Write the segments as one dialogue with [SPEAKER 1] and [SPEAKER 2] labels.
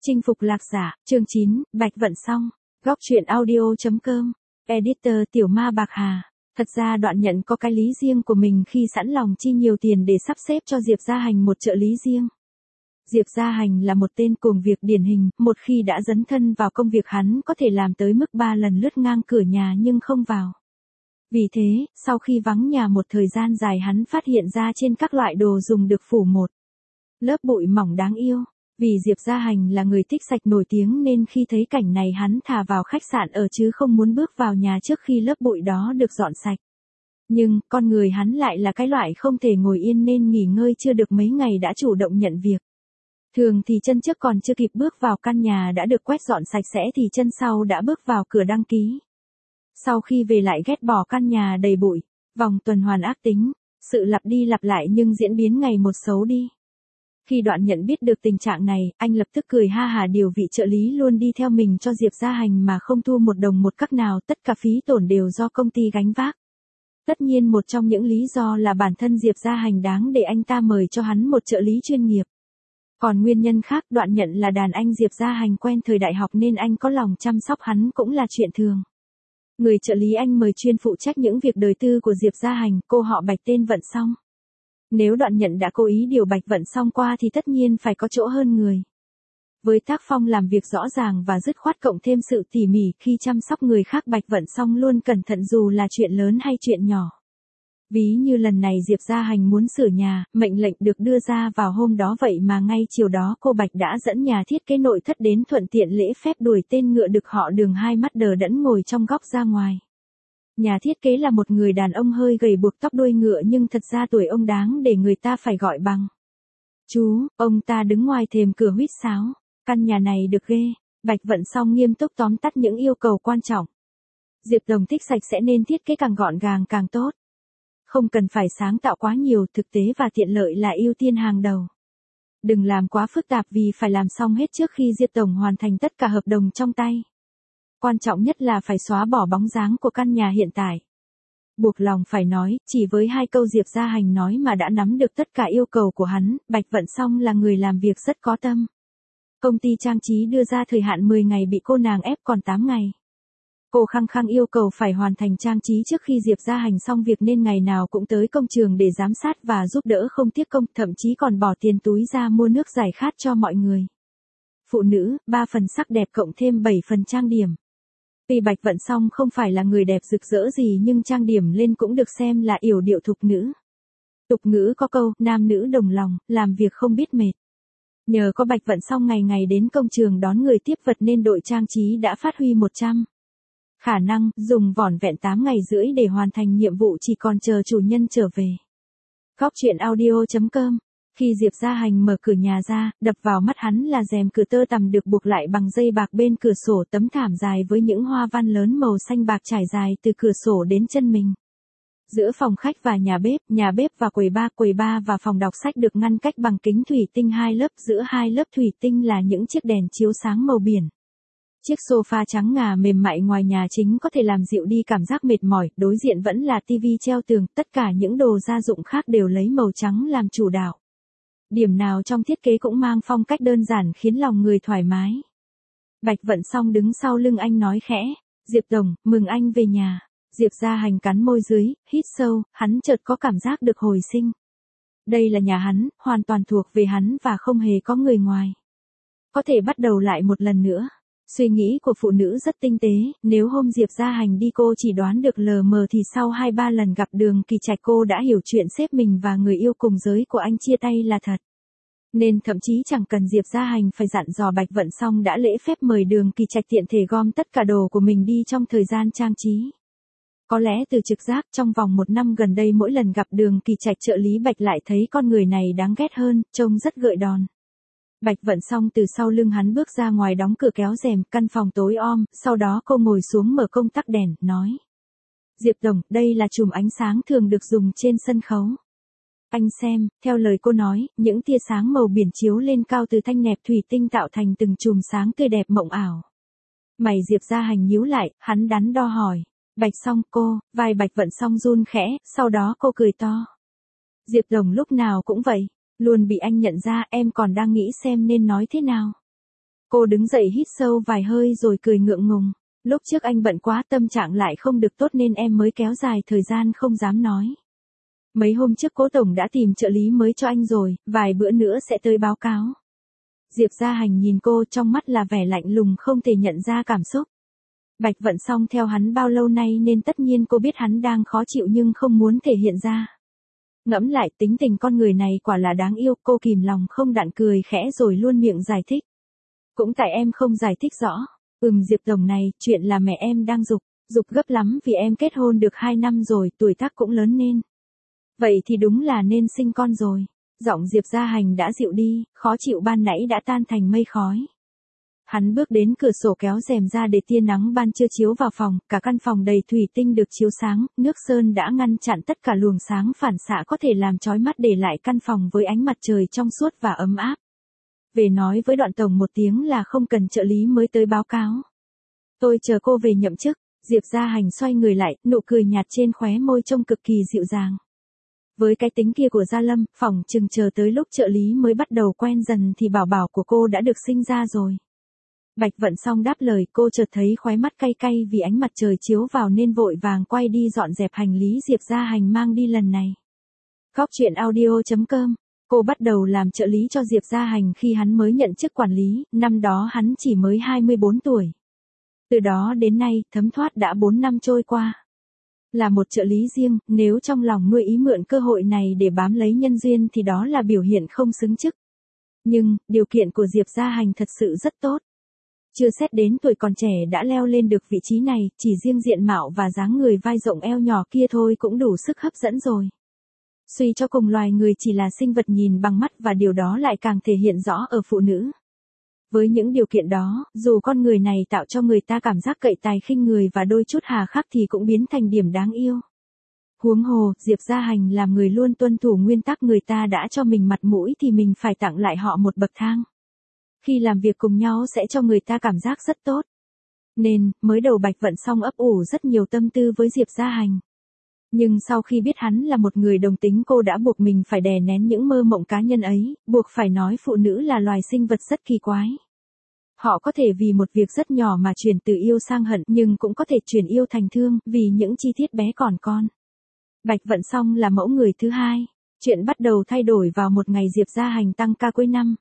[SPEAKER 1] Chinh phục lạc giả, chương 9, Bạch Vận Song, góc truyện audio.com, editor Tiểu Ma Bạc Hà. Thật ra Đoạn Nhận có cái lý riêng của mình khi sẵn lòng chi nhiều tiền để sắp xếp cho Diệp Gia Hành một trợ lý riêng. Diệp Gia Hành là một tên cuồng việc điển hình, một khi đã dấn thân vào công việc hắn có thể làm tới mức 3 lần lướt ngang cửa nhà nhưng không vào. Vì thế, sau khi vắng nhà một thời gian dài hắn phát hiện ra trên các loại đồ dùng được phủ một lớp bụi mỏng đáng yêu. Vì Diệp Gia Hành là người thích sạch nổi tiếng nên khi thấy cảnh này hắn thà vào khách sạn ở chứ không muốn bước vào nhà trước khi lớp bụi đó được dọn sạch. Nhưng, con người hắn lại là cái loại không thể ngồi yên nên nghỉ ngơi chưa được mấy ngày đã chủ động nhận việc. Thường thì chân trước còn chưa kịp bước vào căn nhà đã được quét dọn sạch sẽ thì chân sau đã bước vào cửa đăng ký. Sau khi về lại ghét bỏ căn nhà đầy bụi, vòng tuần hoàn ác tính, sự lặp đi lặp lại nhưng diễn biến ngày một xấu đi. Khi Đoạn Nhận biết được tình trạng này, anh lập tức cười ha hả điều vị trợ lý luôn đi theo mình cho Diệp Gia Hành mà không thu một đồng một cắc nào, tất cả phí tổn đều do công ty gánh vác. Tất nhiên một trong những lý do là bản thân Diệp Gia Hành đáng để anh ta mời cho hắn một trợ lý chuyên nghiệp. Còn nguyên nhân khác, Đoạn Nhận là đàn anh Diệp Gia Hành quen thời đại học nên anh có lòng chăm sóc hắn cũng là chuyện thường. Người trợ lý anh mời chuyên phụ trách những việc đời tư của Diệp Gia Hành, cô họ Bạch tên Vận Song. Nếu Đoạn Nhận đã cố ý điều Bạch Vận Song qua thì tất nhiên phải có chỗ hơn người. Với tác phong làm việc rõ ràng và dứt khoát cộng thêm sự tỉ mỉ khi chăm sóc người khác, Bạch Vận Song luôn cẩn thận dù là chuyện lớn hay chuyện nhỏ. Ví như lần này Diệp Gia Hành muốn sửa nhà, mệnh lệnh được đưa ra vào hôm đó vậy mà ngay chiều đó cô Bạch đã dẫn nhà thiết kế nội thất đến thuận tiện lễ phép đuổi tên ngựa đực họ Đường hai mắt đờ đẫn ngồi trong góc ra ngoài. Nhà thiết kế là một người đàn ông hơi gầy buộc tóc đuôi ngựa nhưng thật ra tuổi ông đáng để người ta phải gọi bằng chú. Ông ta đứng ngoài thềm cửa huýt sáo. Căn nhà này được ghê. Bạch Vận Song nghiêm túc tóm tắt những yêu cầu quan trọng. Diệp Đồng thích sạch sẽ nên thiết kế càng gọn gàng càng tốt. Không cần phải sáng tạo quá nhiều, thực tế và tiện lợi là ưu tiên hàng đầu. Đừng làm quá phức tạp vì phải làm xong hết trước khi Diệp Tổng hoàn thành tất cả hợp đồng trong tay. Quan trọng nhất là phải xóa bỏ bóng dáng của căn nhà hiện tại. Buộc lòng phải nói, chỉ với 2 câu Diệp Gia Hành nói mà đã nắm được tất cả yêu cầu của hắn. Bạch Vận Song là người làm việc rất có tâm. Công ty trang trí đưa ra thời hạn 10 ngày bị cô nàng ép còn 8 ngày. Cô khăng khăng yêu cầu phải hoàn thành trang trí trước khi Diệp Gia Hành xong việc nên ngày nào cũng tới công trường để giám sát và giúp đỡ không tiếc công, thậm chí còn bỏ tiền túi ra mua nước giải khát cho mọi người. Phụ nữ, 3 phần sắc đẹp cộng thêm 7 phần trang điểm. Tuy Bạch Vận Song không phải là người đẹp rực rỡ gì nhưng trang điểm lên cũng được xem là yểu điệu thục nữ. Tục ngữ có câu, nam nữ đồng lòng, làm việc không biết mệt. Nhờ có Bạch Vận Song ngày ngày đến công trường đón người tiếp vật nên đội trang trí đã phát huy 100 khả năng, dùng vỏn vẹn 8 ngày rưỡi để hoàn thành nhiệm vụ chỉ còn chờ chủ nhân trở về. Góc truyện audio.com. Khi Diệp Gia Hành mở cửa nhà ra, đập vào mắt hắn là rèm cửa tơ tằm được buộc lại bằng dây bạc bên cửa sổ, tấm thảm dài với những hoa văn lớn màu xanh bạc trải dài từ cửa sổ đến chân mình. Giữa phòng khách và nhà bếp và quầy bar và phòng đọc sách được ngăn cách bằng kính thủy tinh 2 lớp, giữa 2 lớp thủy tinh là những chiếc đèn chiếu sáng màu biển. Chiếc sofa trắng ngà mềm mại ngoài nhà chính có thể làm dịu đi cảm giác mệt mỏi, đối diện vẫn là tivi treo tường, tất cả những đồ gia dụng khác đều lấy màu trắng làm chủ đạo. Điểm nào trong thiết kế cũng mang phong cách đơn giản khiến lòng người thoải mái. Bạch Vận Song đứng sau lưng anh nói khẽ, Diệp Tổng, mừng anh về nhà. Diệp Gia Hành cắn môi dưới, hít sâu, hắn chợt có cảm giác được hồi sinh. Đây là nhà hắn, hoàn toàn thuộc về hắn và không hề có người ngoài. Có thể bắt đầu lại một lần nữa. Suy nghĩ của phụ nữ rất tinh tế, nếu hôm Diệp Gia Hành đi cô chỉ đoán được lờ mờ thì sau 2-3 lần gặp Đường Kỳ Trạch cô đã hiểu chuyện sếp mình và người yêu cùng giới của anh chia tay là thật. Nên thậm chí chẳng cần Diệp Gia Hành phải dặn dò, Bạch Vận Song đã lễ phép mời Đường Kỳ Trạch tiện thể gom tất cả đồ của mình đi trong thời gian trang trí. Có lẽ từ trực giác trong vòng 1 năm gần đây mỗi lần gặp Đường Kỳ Trạch trợ lý Bạch lại thấy con người này đáng ghét hơn, trông rất gợi đòn. Bạch Vận Song từ sau lưng hắn bước ra ngoài đóng cửa kéo rèm, căn phòng tối om, sau đó cô ngồi xuống mở công tắc đèn, nói. Diệp Tổng, đây là chùm ánh sáng thường được dùng trên sân khấu. Anh xem, theo lời cô nói, những tia sáng màu biển chiếu lên cao từ thanh nẹp thủy tinh tạo thành từng chùm sáng tươi đẹp mộng ảo. Mày Diệp Gia Hành nhíu lại, hắn đắn đo hỏi. Bạch Song cô, vai Bạch Vận Song run khẽ, sau đó cô cười to. Diệp Tổng lúc nào cũng vậy. Luôn bị anh nhận ra, em còn đang nghĩ xem nên nói thế nào. Cô đứng dậy hít sâu vài hơi rồi cười ngượng ngùng. Lúc trước anh bận quá, tâm trạng lại không được tốt nên em mới kéo dài thời gian không dám nói. Mấy hôm trước Cố tổng đã tìm trợ lý mới cho anh rồi, vài bữa nữa sẽ tới báo cáo. Diệp Gia Hành nhìn cô, trong mắt là vẻ lạnh lùng không thể nhận ra cảm xúc. Bạch Vận Song theo hắn bao lâu nay nên tất nhiên cô biết hắn đang khó chịu nhưng không muốn thể hiện ra. Ngẫm lại tính tình con người này quả là đáng yêu, cô kìm lòng không đặng cười khẽ rồi luôn miệng giải thích. Cũng tại em không giải thích rõ. Diệp tổng này, chuyện là mẹ em đang giục gấp lắm vì em kết hôn được 2 năm rồi, tuổi tác cũng lớn nên. Vậy thì đúng là nên sinh con rồi. Giọng Diệp Gia Hành đã dịu đi, khó chịu ban nãy đã tan thành mây khói. Hắn bước đến cửa sổ kéo rèm ra để tia nắng ban trưa chiếu vào phòng, cả căn phòng đầy thủy tinh được chiếu sáng, nước sơn đã ngăn chặn tất cả luồng sáng phản xạ có thể làm chói mắt để lại căn phòng với ánh mặt trời trong suốt và ấm áp. Về nói với Đoạn tổng một tiếng là không cần trợ lý mới tới báo cáo. Tôi chờ cô về nhậm chức. Diệp Gia Hành xoay người lại, nụ cười nhạt trên khóe môi trông cực kỳ dịu dàng. Với cái tính kia của Gia Lâm, phỏng chừng chờ tới lúc trợ lý mới bắt đầu quen dần thì bảo bảo của cô đã được sinh ra rồi. Bạch Vận Song đáp lời, cô chợt thấy khóe mắt cay cay vì ánh mặt trời chiếu vào nên vội vàng quay đi dọn dẹp hành lý Diệp Gia Hành mang đi lần này. Góc truyện audio.com. Cô bắt đầu làm trợ lý cho Diệp Gia Hành khi hắn mới nhận chức quản lý, năm đó hắn chỉ mới 24 tuổi. Từ đó đến nay, thấm thoát đã 4 năm trôi qua. Là một trợ lý riêng, nếu trong lòng nuôi ý mượn cơ hội này để bám lấy nhân duyên thì đó là biểu hiện không xứng chức. Nhưng, điều kiện của Diệp Gia Hành thật sự rất tốt. Chưa xét đến tuổi còn trẻ đã leo lên được vị trí này, chỉ riêng diện mạo và dáng người vai rộng eo nhỏ kia thôi cũng đủ sức hấp dẫn rồi. Suy cho cùng loài người chỉ là sinh vật nhìn bằng mắt và điều đó lại càng thể hiện rõ ở phụ nữ. Với những điều kiện đó, dù con người này tạo cho người ta cảm giác cậy tài khinh người và đôi chút hà khắc thì cũng biến thành điểm đáng yêu. Huống hồ, Diệp Gia Hành làm người luôn tuân thủ nguyên tắc người ta đã cho mình mặt mũi thì mình phải tặng lại họ một bậc thang. Khi làm việc cùng nhau sẽ cho người ta cảm giác rất tốt. Nên, mới đầu Bạch Vận Song ấp ủ rất nhiều tâm tư với Diệp Gia Hành. Nhưng sau khi biết hắn là một người đồng tính cô đã buộc mình phải đè nén những mơ mộng cá nhân ấy, buộc phải nói phụ nữ là loài sinh vật rất kỳ quái. Họ có thể vì một việc rất nhỏ mà chuyển từ yêu sang hận nhưng cũng có thể chuyển yêu thành thương vì những chi tiết bé còn con. Bạch Vận Song là mẫu người thứ hai. Chuyện bắt đầu thay đổi vào một ngày Diệp Gia Hành tăng ca cuối năm.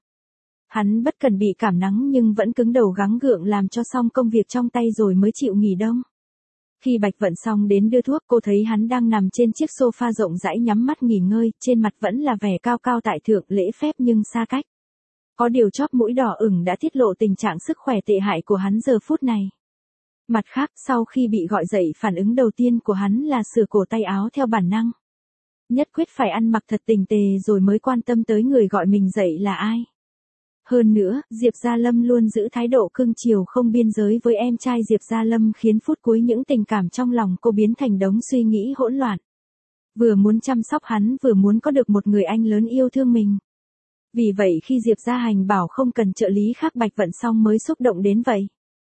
[SPEAKER 1] Hắn bất cần bị cảm nắng nhưng vẫn cứng đầu gắng gượng làm cho xong công việc trong tay rồi mới chịu nghỉ đông. Khi Bạch Vận Song đến đưa thuốc cô thấy hắn đang nằm trên chiếc sofa rộng rãi nhắm mắt nghỉ ngơi, trên mặt vẫn là vẻ cao cao tại thượng lễ phép nhưng xa cách. Có điều chóp mũi đỏ ửng đã tiết lộ tình trạng sức khỏe tệ hại của hắn giờ phút này. Mặt khác, sau khi bị gọi dậy phản ứng đầu tiên của hắn là sửa cổ tay áo theo bản năng. Nhất quyết phải ăn mặc thật tinh tế rồi mới quan tâm tới người gọi mình dậy là ai. Hơn nữa, Diệp Gia Lâm luôn giữ thái độ cưng chiều không biên giới với em trai Diệp Gia Lâm khiến phút cuối những tình cảm trong lòng cô biến thành đống suy nghĩ hỗn loạn. Vừa muốn chăm sóc hắn vừa muốn có được một người anh lớn yêu thương mình. Vì vậy khi Diệp Gia Hành bảo không cần trợ lý khác Bạch Vận Song mới xúc động đến vậy.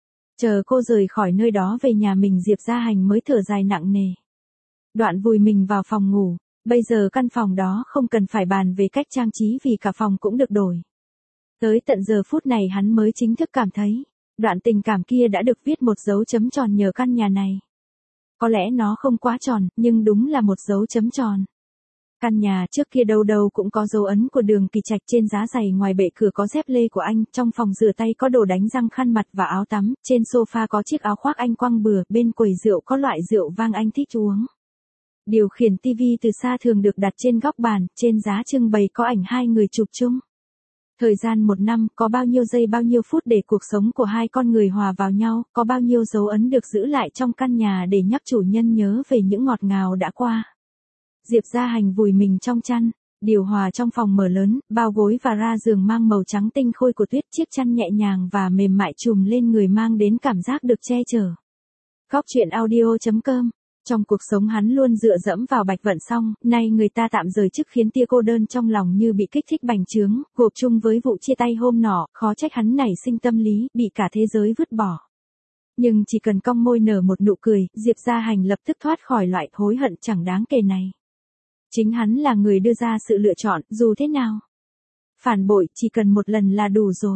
[SPEAKER 1] Chờ cô rời khỏi nơi đó về nhà mình Diệp Gia Hành mới thở dài nặng nề. Đoạn vùi mình vào phòng ngủ, bây giờ căn phòng đó không cần phải bàn về cách trang trí vì cả phòng cũng được đổi. Tới tận giờ phút này hắn mới chính thức cảm thấy, đoạn tình cảm kia đã được viết một dấu chấm tròn nhờ căn nhà này. Có lẽ nó không quá tròn, nhưng đúng là một dấu chấm tròn. Căn nhà trước kia đâu đâu cũng có dấu ấn của Đường Kỳ Trạch, trên giá giày ngoài bệ cửa có dép lê của anh, trong phòng rửa tay có đồ đánh răng khăn mặt và áo tắm, trên sofa có chiếc áo khoác anh quăng bừa, bên quầy rượu có loại rượu vang anh thích uống. Điều khiển tivi từ xa thường được đặt trên góc bàn, trên giá trưng bày có ảnh hai người chụp chung. Thời gian một năm, có bao nhiêu giây bao nhiêu phút để cuộc sống của hai con người hòa vào nhau, có bao nhiêu dấu ấn được giữ lại trong căn nhà để nhắc chủ nhân nhớ về những ngọt ngào đã qua. Diệp Gia Hành vùi mình trong chăn, điều hòa trong phòng mở lớn, bao gối và ra giường mang màu trắng tinh khôi của tuyết, chiếc chăn nhẹ nhàng và mềm mại trùm lên người mang đến cảm giác được che chở. Góc truyện audio.com. Trong cuộc sống hắn luôn dựa dẫm vào Bạch Vận Song, nay người ta tạm rời chức khiến tia cô đơn trong lòng như bị kích thích bành trướng, gộp chung với vụ chia tay hôm nọ, khó trách hắn nảy sinh tâm lý, bị cả thế giới vứt bỏ. Nhưng chỉ cần cong môi nở một nụ cười, Diệp Gia Hành lập tức thoát khỏi loại hối hận chẳng đáng kể này. Chính hắn là người đưa ra sự lựa chọn, dù thế nào. Phản bội chỉ cần một lần là đủ rồi.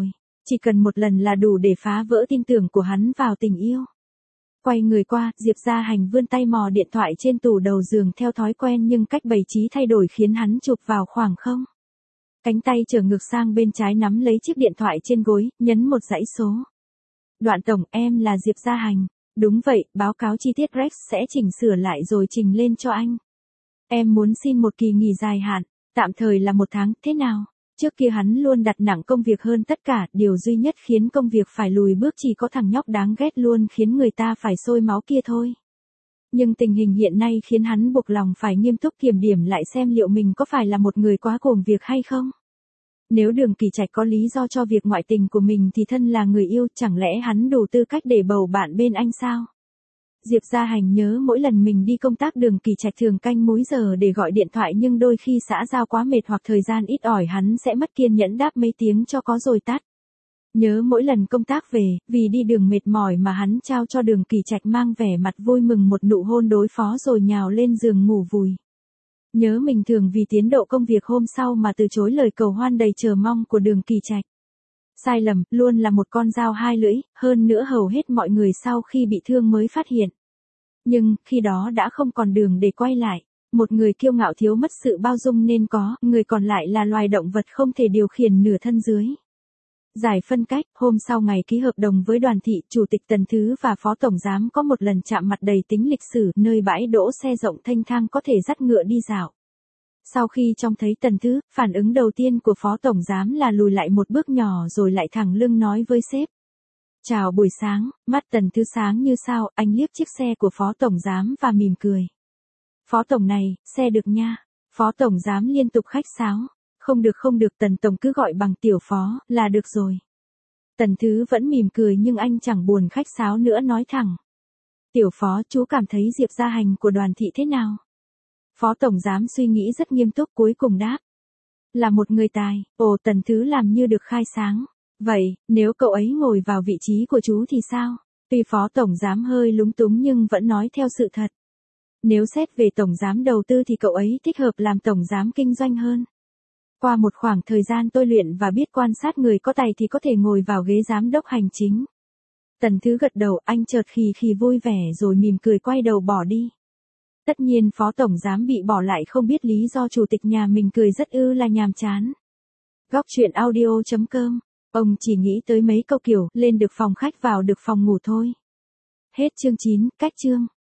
[SPEAKER 1] Chỉ cần một lần là đủ để phá vỡ tin tưởng của hắn vào tình yêu. Quay người qua, Diệp Gia Hành vươn tay mò điện thoại trên tủ đầu giường theo thói quen nhưng cách bày trí thay đổi khiến hắn chụp vào khoảng không. Cánh tay trở ngược sang bên trái nắm lấy chiếc điện thoại trên gối, nhấn một dãy số. Đoạn tổng, em là Diệp Gia Hành. Đúng vậy, báo cáo chi tiết Rex sẽ chỉnh sửa lại rồi trình lên cho anh. Em muốn xin một kỳ nghỉ dài hạn, tạm thời là 1 tháng, thế nào? Trước kia hắn luôn đặt nặng công việc hơn tất cả, điều duy nhất khiến công việc phải lùi bước chỉ có thằng nhóc đáng ghét luôn khiến người ta phải sôi máu kia thôi. Nhưng tình hình hiện nay khiến hắn buộc lòng phải nghiêm túc kiểm điểm lại xem liệu mình có phải là một người quá cuồng việc hay không. Nếu Đường Kỳ Trạch có lý do cho việc ngoại tình của mình thì thân là người yêu, chẳng lẽ hắn đủ tư cách để bầu bạn bên anh sao? Diệp Gia Hành nhớ mỗi lần mình đi công tác Đường Kỳ Trạch thường canh múi giờ để gọi điện thoại nhưng đôi khi xã giao quá mệt hoặc thời gian ít ỏi hắn sẽ mất kiên nhẫn đáp mấy tiếng cho có rồi tắt. Nhớ mỗi lần công tác về, vì đi đường mệt mỏi mà hắn trao cho Đường Kỳ Trạch mang vẻ mặt vui mừng một nụ hôn đối phó rồi nhào lên giường ngủ vùi. Nhớ mình thường vì tiến độ công việc hôm sau mà từ chối lời cầu hoan đầy chờ mong của Đường Kỳ Trạch. Sai lầm, luôn là một con dao hai lưỡi, hơn nữa hầu hết mọi người sau khi bị thương mới phát hiện. Nhưng, khi đó đã không còn đường để quay lại. Một người kiêu ngạo thiếu mất sự bao dung nên có, người còn lại là loài động vật không thể điều khiển nửa thân dưới. Giải phân cách, hôm sau ngày ký hợp đồng với Đoàn Thị, Chủ tịch Tần Thứ và Phó Tổng Giám có một lần chạm mặt đầy tính lịch sử, nơi bãi đỗ xe rộng thênh thang có thể dắt ngựa đi dạo. Sau khi trông thấy Tần Thứ, phản ứng đầu tiên của Phó Tổng Giám là lùi lại một bước nhỏ rồi lại thẳng lưng nói với sếp. Chào buổi sáng, mắt Tần Thứ sáng như sao, anh liếc chiếc xe của Phó Tổng Giám và mỉm cười. Phó Tổng này, xe được nha. Phó Tổng Giám liên tục khách sáo. Không được Tần Tổng cứ gọi bằng tiểu phó, là được rồi. Tần Thứ vẫn mỉm cười nhưng anh chẳng buồn khách sáo nữa nói thẳng. Tiểu phó, chú cảm thấy Diệp Gia Hành của Đoàn Thị thế nào? Phó Tổng Giám suy nghĩ rất nghiêm túc cuối cùng đáp. Là một người tài, Tần Thứ làm như được khai sáng. Vậy, nếu cậu ấy ngồi vào vị trí của chú thì sao? Tuy Phó Tổng Giám hơi lúng túng nhưng vẫn nói theo sự thật. Nếu xét về Tổng Giám đầu tư thì cậu ấy thích hợp làm Tổng Giám kinh doanh hơn. Qua một khoảng thời gian tôi luyện và biết quan sát người có tài thì có thể ngồi vào ghế giám đốc hành chính. Tần Thứ gật đầu, anh chợt khì vui vẻ rồi mỉm cười quay đầu bỏ đi. Tất nhiên Phó Tổng Giám bị bỏ lại không biết lý do chủ tịch nhà mình cười rất là nhàm chán. Góc truyện audio.com. Ông chỉ nghĩ tới mấy câu kiểu lên được phòng khách vào được phòng ngủ thôi. Hết chương 9, cách chương.